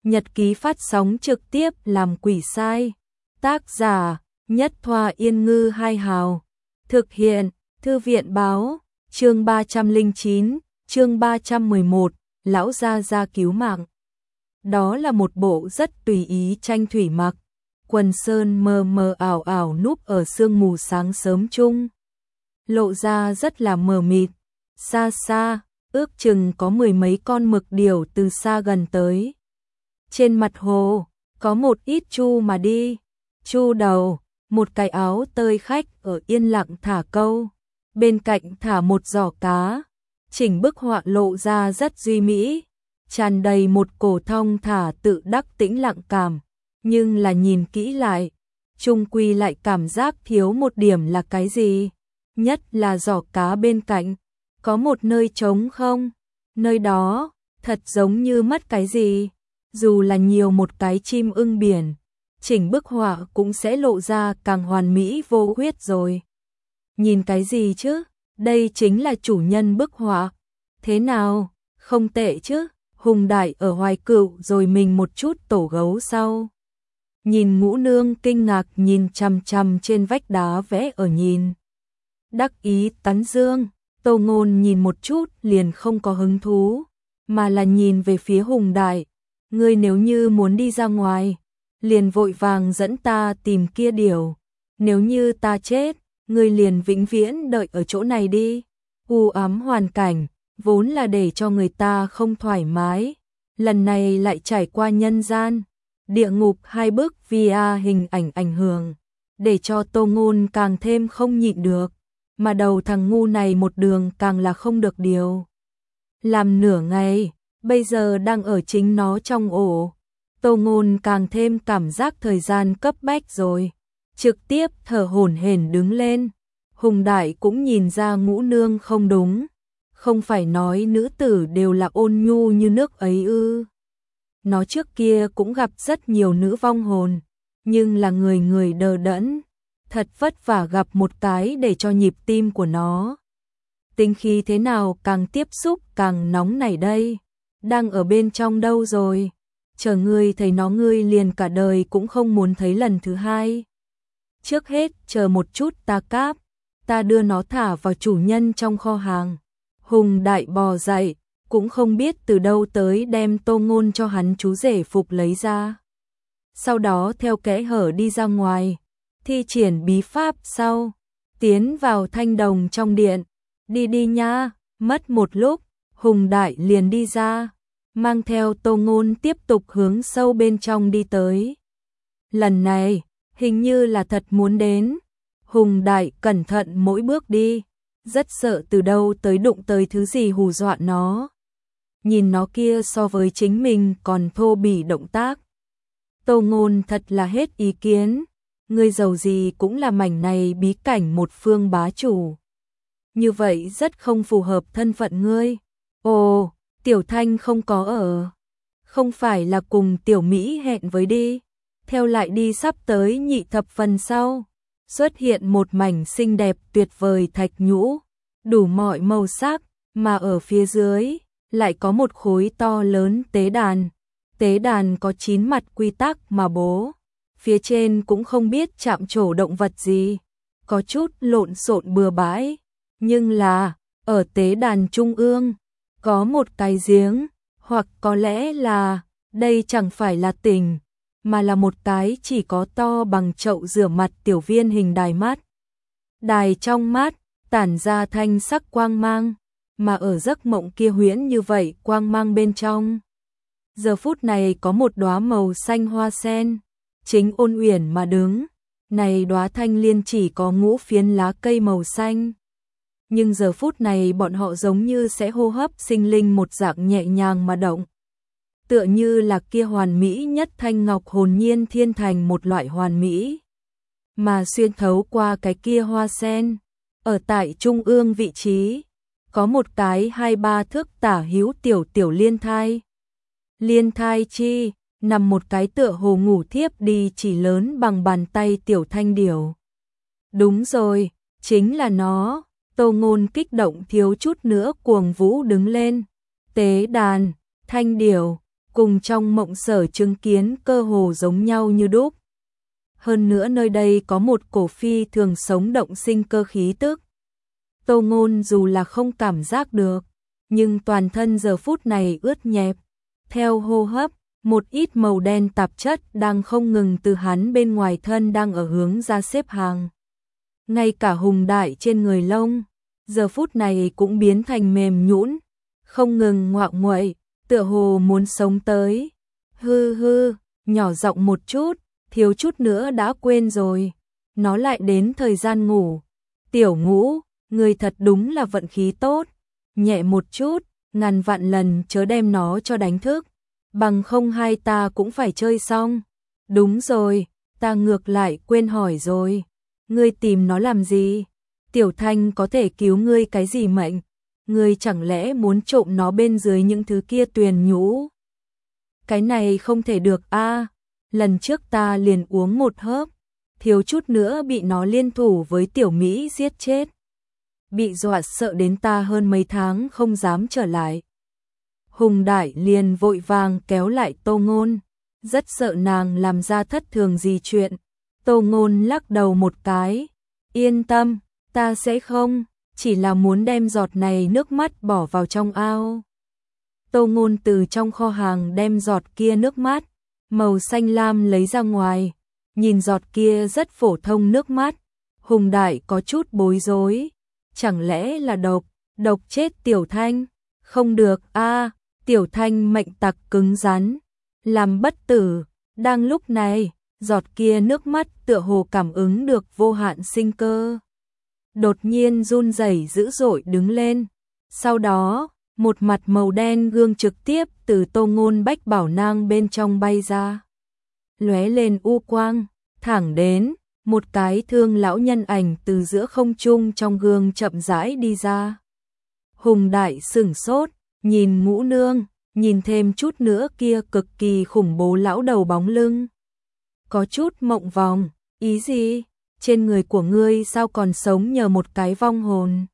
Nhật ký phát sóng trực tiếp làm quỷ sai. Tác giả Nhất Thoa Yên Ngư Hai Hào. Thực hiện Thư viện Báo. Chương 309, chương 311, lão gia cứu mạng. Đó là một bộ rất tùy ý tranh thủy mặc, quần sơn mờ mờ ảo ảo núp ở sương mù sáng sớm chung. Lộ ra rất là mờ mịt, xa xa, ước chừng có mười mấy con mực điểu từ xa gần tới. Trên mặt hồ, có một ít chu mà đi, chu đầu, một cái áo tơi khách ở yên lặng thả câu, bên cạnh thả một giỏ cá. Chỉnh bức họa lộ ra rất duy mỹ, tràn đầy một cổ thong thả tự đắc tĩnh lặng cảm, nhưng là nhìn kỹ lại, chung quy lại cảm giác thiếu một điểm là cái gì, nhất là giỏ cá bên cạnh, có một nơi trống không, nơi đó, thật giống như mất cái gì, dù là nhiều một cái chim ưng biển, chỉnh bức họa cũng sẽ lộ ra càng hoàn mỹ vô khuyết rồi. Nhìn cái gì chứ? Đây chính là chủ nhân bức họa. Thế nào? Không tệ chứ? Hùng Đại ở Hoài Cựu rồi mình một chút tổ gấu sau. Nhìn Ngũ Nương kinh ngạc nhìn chằm chằm trên vách đá vẽ ở nhìn. Đắc ý tán dương, Tô Ngôn nhìn một chút liền không có hứng thú, mà là nhìn về phía Hùng Đại. Ngươi nếu như muốn đi ra ngoài, liền vội vàng dẫn ta tìm kia điểu. Nếu như ta chết, ngươi liền vĩnh viễn đợi ở chỗ này đi. U ám hoàn cảnh, vốn là để cho người ta không thoải mái. Lần này lại trải qua nhân gian, địa ngục hai bức VR hình ảnh ảnh hưởng, để cho Tô Ngôn càng thêm không nhịn được. Mà đầu thằng ngu này một đường càng là không được điều. Làm nửa ngày, bây giờ đang ở chính nó trong ổ. Tô Ngôn càng thêm cảm giác thời gian cấp bách rồi. Trực tiếp thở hổn hển đứng lên. Hùng Đại cũng nhìn ra Ngũ Nương không đúng. Không phải nói nữ tử đều là ôn nhu như nước ấy ư. Nó trước kia cũng gặp rất nhiều nữ vong hồn, nhưng là người người đờ đẫn. Thật vất vả gặp một cái để cho nhịp tim của nó. Tính khí thế nào càng tiếp xúc càng nóng nảy đây. Đang ở bên trong đâu rồi? Chờ ngươi thấy nó ngươi liền cả đời cũng không muốn thấy lần thứ hai. Trước hết chờ một chút ta cáp, ta đưa nó thả vào chủ nhân trong kho hàng. Hùng Đại bò dậy, cũng không biết từ đâu tới đem Tô Ngôn cho hắn chú rể Phục lấy ra. Sau đó theo kẽ hở đi ra ngoài, thi triển bí pháp sau, tiến vào thanh đồng trong điện. Đi đi nha, mất một lúc, Hùng Đại liền đi ra, mang theo Tô Ngôn tiếp tục hướng sâu bên trong đi tới. Lần này, hình như là thật muốn đến. Hùng Đại cẩn thận mỗi bước đi, rất sợ từ đâu tới đụng tới thứ gì hù dọa nó. Nhìn nó kia so với chính mình còn thô bỉ động tác. Tô Ngôn thật là hết ý kiến, ngươi giàu gì cũng là mảnh này bí cảnh một phương bá chủ. Như vậy rất không phù hợp thân phận ngươi. Ồ, Tiểu Thanh không có ở. Không phải là cùng Tiểu Mỹ hẹn với đi. Theo lại đi sắp tới nhị thập phần sau. Xuất hiện một mảnh xinh đẹp tuyệt vời thạch nhũ. Đủ mọi màu sắc, mà ở phía dưới, lại có một khối to lớn tế đàn. Tế đàn có 9 mặt quy tắc mà bố. Phía trên cũng không biết chạm trổ động vật gì. Có chút lộn xộn bừa bãi. Nhưng là, ở tế đàn trung ương, có một cái giếng, hoặc có lẽ là, đây chẳng phải là tỉnh, mà là một cái chỉ có to bằng chậu rửa mặt tiểu viên hình đài mát. Đài trong mát, tản ra thanh sắc quang mang, mà ở giấc mộng kia huyễn như vậy quang mang bên trong. Giờ phút này có một đóa màu xanh hoa sen, chính ôn uyển mà đứng, này đóa thanh liên chỉ có ngũ phiến lá cây màu xanh. Nhưng giờ phút này bọn họ giống như sẽ hô hấp sinh linh một dạng nhẹ nhàng mà động. Tựa như là kia hoàn mỹ nhất thanh ngọc hồn nhiên thiên thành một loại hoàn mỹ. Mà xuyên thấu qua cái kia hoa sen, ở tại trung ương vị trí, có một cái 2-3 thước tả hữu tiểu liên thai. Liên thai chi, nằm một cái tựa hồ ngủ thiếp đi chỉ lớn bằng bàn tay tiểu thanh điểu. Đúng rồi, chính là nó. Tô Ngôn kích động thiếu chút nữa cuồng vũ đứng lên. Tế đàn, thanh điểu, cùng trong mộng sở chứng kiến cơ hồ giống nhau như đúc. Hơn nữa nơi đây có một cổ phi thường sống động sinh cơ khí tức. Tô Ngôn dù là không cảm giác được, nhưng toàn thân giờ phút này ướt nhẹp. Theo hô hấp, một ít màu đen tạp chất đang không ngừng từ hắn bên ngoài thân đang ở hướng ra xếp hàng. Ngay cả hùng đại trên người lông, giờ phút này cũng biến thành mềm nhũn, không ngừng ngoạo nguậy, tựa hồ muốn sống tới. Hư hư, nhỏ giọng một chút, thiếu chút nữa đã quên rồi. Nó lại đến thời gian ngủ. Tiểu Ngũ, người thật đúng là vận khí tốt. Nhẹ một chút, ngàn vạn lần chớ đem nó cho đánh thức. Bằng không hai ta cũng phải chơi xong. Đúng rồi, ta ngược lại quên hỏi rồi. Ngươi tìm nó làm gì? Tiểu Thanh có thể cứu ngươi cái gì mệnh? Ngươi chẳng lẽ muốn trộm nó bên dưới những thứ kia tuyền nhũ? Cái này không thể được a. Lần trước ta liền uống một hớp, thiếu chút nữa bị nó liên thủ với Tiểu Mỹ giết chết. Bị dọa sợ đến ta hơn mấy tháng không dám trở lại. Hùng Đại liền vội vàng kéo lại Tô Ngôn, rất sợ nàng làm ra thất thường gì chuyện. Tô Ngôn lắc đầu một cái, yên tâm, ta sẽ không, chỉ là muốn đem giọt này nước mắt bỏ vào trong ao. Tô Ngôn từ trong kho hàng đem giọt kia nước mắt, màu xanh lam lấy ra ngoài, nhìn giọt kia rất phổ thông nước mắt. Hùng Đại có chút bối rối, chẳng lẽ là độc chết Tiểu Thanh? Không được a, Tiểu Thanh mệnh tặc cứng rắn, làm bất tử. Đang lúc này, giọt kia nước mắt tựa hồ cảm ứng được vô hạn sinh cơ. Đột nhiên run rẩy dữ dội đứng lên. Sau đó, một mặt màu đen gương trực tiếp từ Tô Ngôn bách bảo nang bên trong bay ra. Lóe lên u quang, thẳng đến, một cái thương lão nhân ảnh từ giữa không trung trong gương chậm rãi đi ra. Hùng Đại sửng sốt, nhìn Ngũ Nương, nhìn thêm chút nữa kia cực kỳ khủng bố lão đầu bóng lưng. Có chút mộng vòng, ý gì? Trên người của ngươi sao còn sống nhờ một cái vong hồn?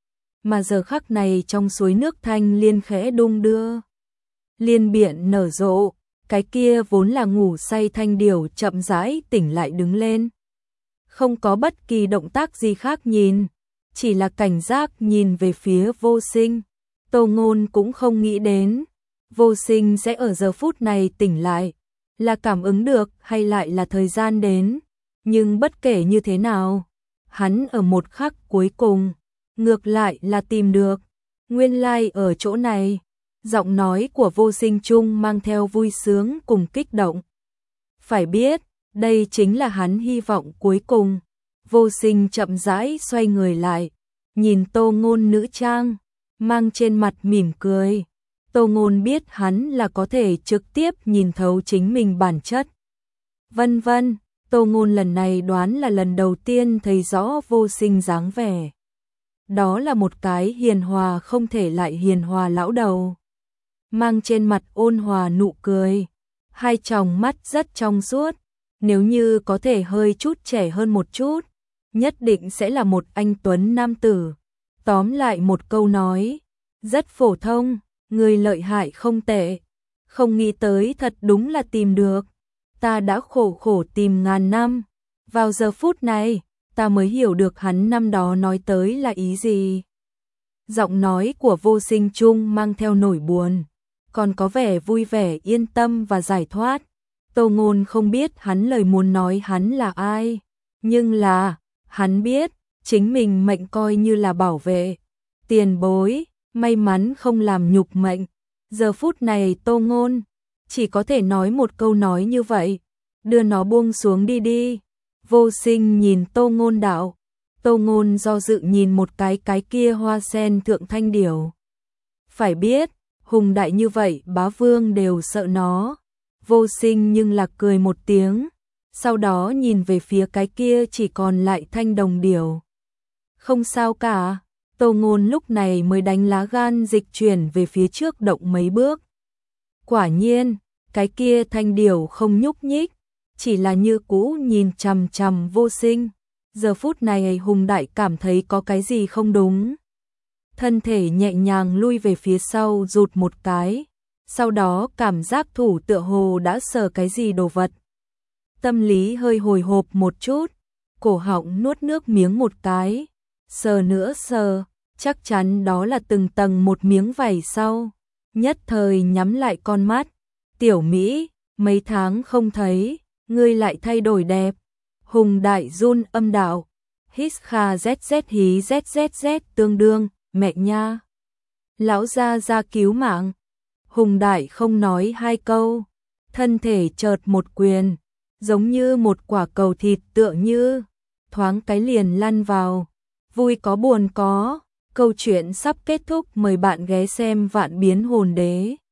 Mà giờ khắc này trong suối nước thanh liên khẽ đung đưa. Liên biển nở rộ, cái kia vốn là ngủ say thanh điểu chậm rãi tỉnh lại đứng lên. Không có bất kỳ động tác gì khác nhìn, chỉ là cảnh giác nhìn về phía Vô Sinh. Tô Ngôn cũng không nghĩ đến, Vô Sinh sẽ ở giờ phút này tỉnh lại, là cảm ứng được hay lại là thời gian đến. Nhưng bất kể như thế nào, hắn ở một khắc cuối cùng, ngược lại là tìm được. Nguyên lai ở chỗ này, giọng nói của Vô Sinh chung mang theo vui sướng cùng kích động. Phải biết, đây chính là hắn hy vọng cuối cùng. Vô Sinh chậm rãi xoay người lại, nhìn Tô Ngôn nữ trang, mang trên mặt mỉm cười. Tô Ngôn biết hắn là có thể trực tiếp nhìn thấu chính mình bản chất. Vân vân, Tô Ngôn lần này đoán là lần đầu tiên thấy rõ Vô Sinh dáng vẻ. Đó là một cái hiền hòa không thể lại hiền hòa lão đầu. Mang trên mặt ôn hòa nụ cười, hai tròng mắt rất trong suốt. Nếu như có thể hơi chút trẻ hơn một chút, nhất định sẽ là một anh tuấn nam tử. Tóm lại một câu nói, rất phổ thông, người lợi hại không tệ. Không nghĩ tới thật đúng là tìm được. Ta đã khổ tìm ngàn năm. Vào giờ phút này, ta mới hiểu được hắn năm đó nói tới là ý gì. Giọng nói của Vô Sinh chung mang theo nỗi buồn, còn có vẻ vui vẻ yên tâm và giải thoát. Tô Ngôn không biết hắn lời muốn nói hắn là ai, nhưng là, hắn biết, chính mình mệnh coi như là bảo vệ. Tiền bối, may mắn không làm nhục mệnh. Giờ phút này Tô Ngôn chỉ có thể nói một câu nói như vậy, đưa nó buông xuống đi đi. Vô Sinh nhìn Tô Ngôn đạo. Tô Ngôn do dự nhìn một cái kia hoa sen thượng thanh điểu. Phải biết, hùng đại như vậy bá vương đều sợ nó. Vô Sinh nhưng là cười một tiếng, sau đó nhìn về phía cái kia chỉ còn lại thanh đồng điểu. Không sao cả, Tô Ngôn lúc này mới đánh lá gan dịch chuyển về phía trước động mấy bước. Quả nhiên, cái kia thanh điểu không nhúc nhích, chỉ là như cũ nhìn chằm chằm Vô Sinh. Giờ phút này hùng đại cảm thấy có cái gì không đúng. Thân thể nhẹ nhàng lui về phía sau rụt một cái, sau đó cảm giác thủ tựa hồ đã sờ cái gì đồ vật. Tâm lý hơi hồi hộp một chút, cổ họng nuốt nước miếng một cái, sờ nữa sờ, chắc chắn đó là từng tầng một miếng vảy sau, nhất thời nhắm lại con mắt. Tiểu Mỹ, mấy tháng không thấy, ngươi lại thay đổi đẹp. Hùng Đại run âm đạo, hít kha zz hí zzz tương đương, mẹ nha. Lão gia ra cứu mạng. Hùng Đại không nói hai câu, thân thể chợt một quyền, giống như một quả cầu thịt tựa như, thoáng cái liền lăn vào. Vui có buồn có, câu chuyện sắp kết thúc, mời bạn ghé xem Vạn Biến Hồn Đế.